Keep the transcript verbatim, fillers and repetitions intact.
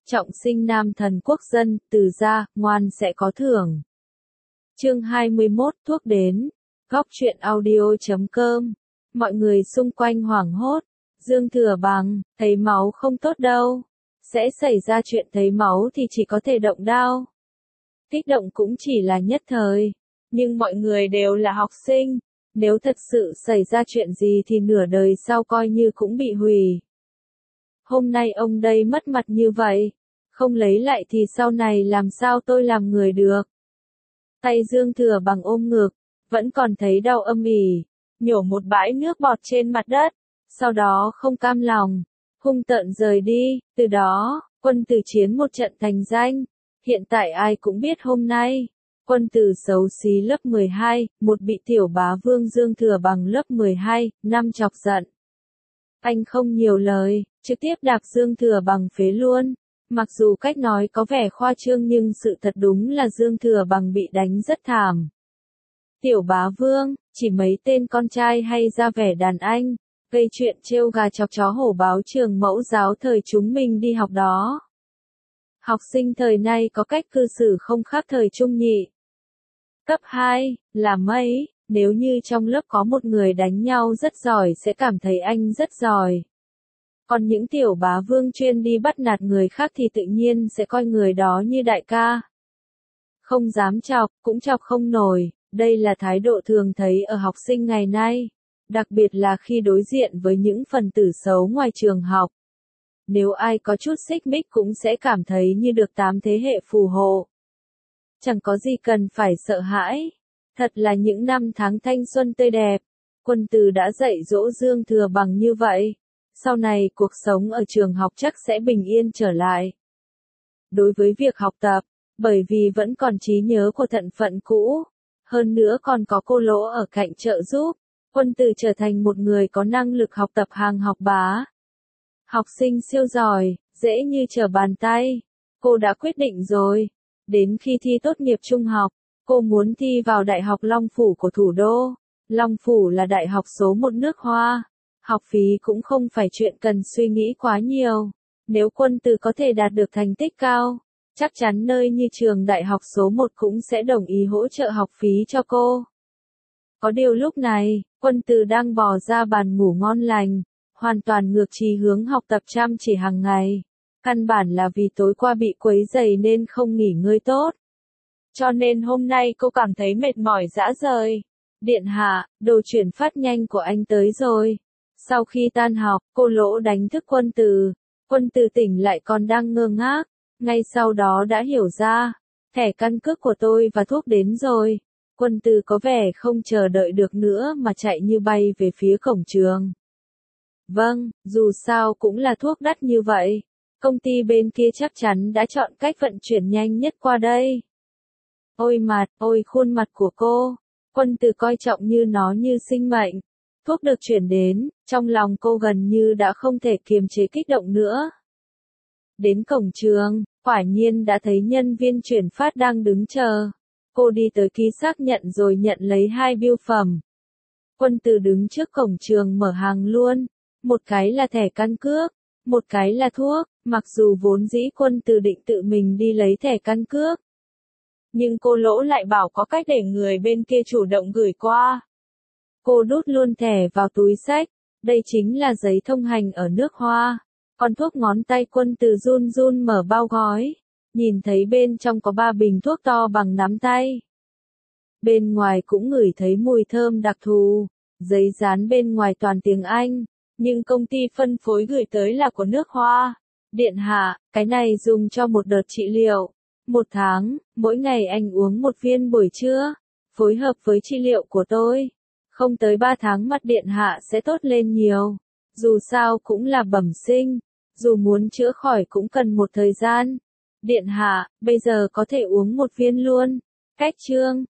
Trọng sinh nam thần quốc dân, từ gia, ngoan sẽ có thưởng. Chương hai mươi mốt, thuốc đến. Góc truyện audio chấm com. Mọi người xung quanh hoảng hốt. Dương Thừa Bằng, thấy máu không tốt đâu. Sẽ xảy ra chuyện thấy máu thì chỉ có thể động đao. Kích động cũng chỉ là nhất thời. Nhưng mọi người đều là học sinh. Nếu thật sự xảy ra chuyện gì thì nửa đời sau coi như cũng bị hủy. Hôm nay ông đây mất mặt như vậy. Không lấy lại thì sau này làm sao tôi làm người được. Tay Dương Thừa Bằng ôm ngực. Vẫn còn thấy đau âm ỉ. Nhổ một bãi nước bọt trên mặt đất. Sau đó không cam lòng. Hung tợn rời đi. Từ đó, Quân Tử chiến một trận thành danh. Hiện tại ai cũng biết hôm nay. Quân Tử xấu xí lớp mười hai, một bị tiểu bá vương Dương Thừa Bằng lớp mười hai, năm chọc giận. Anh không nhiều lời, trực tiếp đạp Dương Thừa Bằng phế luôn. Mặc dù cách nói có vẻ khoa trương nhưng sự thật đúng là Dương Thừa Bằng bị đánh rất thảm. Tiểu bá vương, chỉ mấy tên con trai hay ra vẻ đàn anh, gây chuyện trêu gà chọc chó hổ báo trường mẫu giáo thời chúng mình đi học đó. Học sinh thời nay có cách cư xử không khác thời trung nhị. Cấp hai, là mấy, nếu như trong lớp có một người đánh nhau rất giỏi sẽ cảm thấy anh rất giỏi. Còn những tiểu bá vương chuyên đi bắt nạt người khác thì tự nhiên sẽ coi người đó như đại ca. Không dám chọc, cũng chọc không nổi, đây là thái độ thường thấy ở học sinh ngày nay. Đặc biệt là khi đối diện với những phần tử xấu ngoài trường học. Nếu ai có chút xích mích cũng sẽ cảm thấy như được tám thế hệ phù hộ. Chẳng có gì cần phải sợ hãi. Thật là những năm tháng thanh xuân tươi đẹp. Quân Tử đã dạy dỗ Dương Thừa Bằng như vậy. Sau này cuộc sống ở trường học chắc sẽ bình yên trở lại. Đối với việc học tập, bởi vì vẫn còn trí nhớ của thận phận cũ. Hơn nữa còn có cô Lỗ ở cạnh trợ giúp. Quân Tử trở thành một người có năng lực học tập hàng học bá. Học sinh siêu giỏi, dễ như trở bàn tay. Cô đã quyết định rồi. Đến khi thi tốt nghiệp trung học, cô muốn thi vào Đại học Long Phủ của thủ đô. Long Phủ là đại học số một nước Hoa. Học phí cũng không phải chuyện cần suy nghĩ quá nhiều. Nếu Quân Tử có thể đạt được thành tích cao, chắc chắn nơi như trường đại học số một cũng sẽ đồng ý hỗ trợ học phí cho cô. Có điều lúc này, Quân Tử đang bò ra bàn ngủ ngon lành, hoàn toàn ngược chí hướng học tập chăm chỉ hàng ngày. Căn bản là vì tối qua bị quấy rầy nên không nghỉ ngơi tốt. Cho nên hôm nay cô cảm thấy mệt mỏi rã rời. Điện hạ, đồ chuyển phát nhanh của anh tới rồi. Sau khi tan học, cô Lỗ đánh thức Quân Tử. Quân Tử tỉnh lại còn đang ngơ ngác. Ngay sau đó đã hiểu ra. Thẻ căn cước của tôi và thuốc đến rồi. Quân Tử có vẻ không chờ đợi được nữa mà chạy như bay về phía cổng trường. Vâng, dù sao cũng là thuốc đắt như vậy. Công ty bên kia chắc chắn đã chọn cách vận chuyển nhanh nhất qua đây. Ôi mặt, ôi khuôn mặt của cô. Quân Tử coi trọng như nó như sinh mệnh. Thuốc được chuyển đến, trong lòng cô gần như đã không thể kiềm chế kích động nữa. Đến cổng trường, quả nhiên đã thấy nhân viên chuyển phát đang đứng chờ. Cô đi tới ký xác nhận rồi nhận lấy hai bưu phẩm. Quân Tử đứng trước cổng trường mở hàng luôn. Một cái là thẻ căn cước, một cái là thuốc. Mặc dù vốn dĩ Quân Tử định tự mình đi lấy thẻ căn cước. Nhưng cô Lỗ lại bảo có cách để người bên kia chủ động gửi qua. Cô đút luôn thẻ vào túi xách. Đây chính là giấy thông hành ở nước Hoa. Còn thuốc ngón tay Quân Tử run run mở bao gói. Nhìn thấy bên trong có ba bình thuốc to bằng nắm tay. Bên ngoài cũng ngửi thấy mùi thơm đặc thù. Giấy dán bên ngoài toàn tiếng Anh. Nhưng công ty phân phối gửi tới là của nước Hoa. Điện hạ, cái này dùng cho một đợt trị liệu. Một tháng, mỗi ngày anh uống một viên buổi trưa. Phối hợp với trị liệu của tôi. Không tới ba tháng mặt điện hạ sẽ tốt lên nhiều. Dù sao cũng là bẩm sinh. Dù muốn chữa khỏi cũng cần một thời gian. Điện hạ, bây giờ có thể uống một viên luôn. Cách chương.